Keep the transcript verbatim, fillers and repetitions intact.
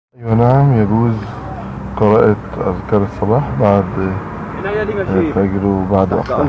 أيوة نعم، يجوز قراءة أذكار الصباح بعد الفجر وبعد وقتها.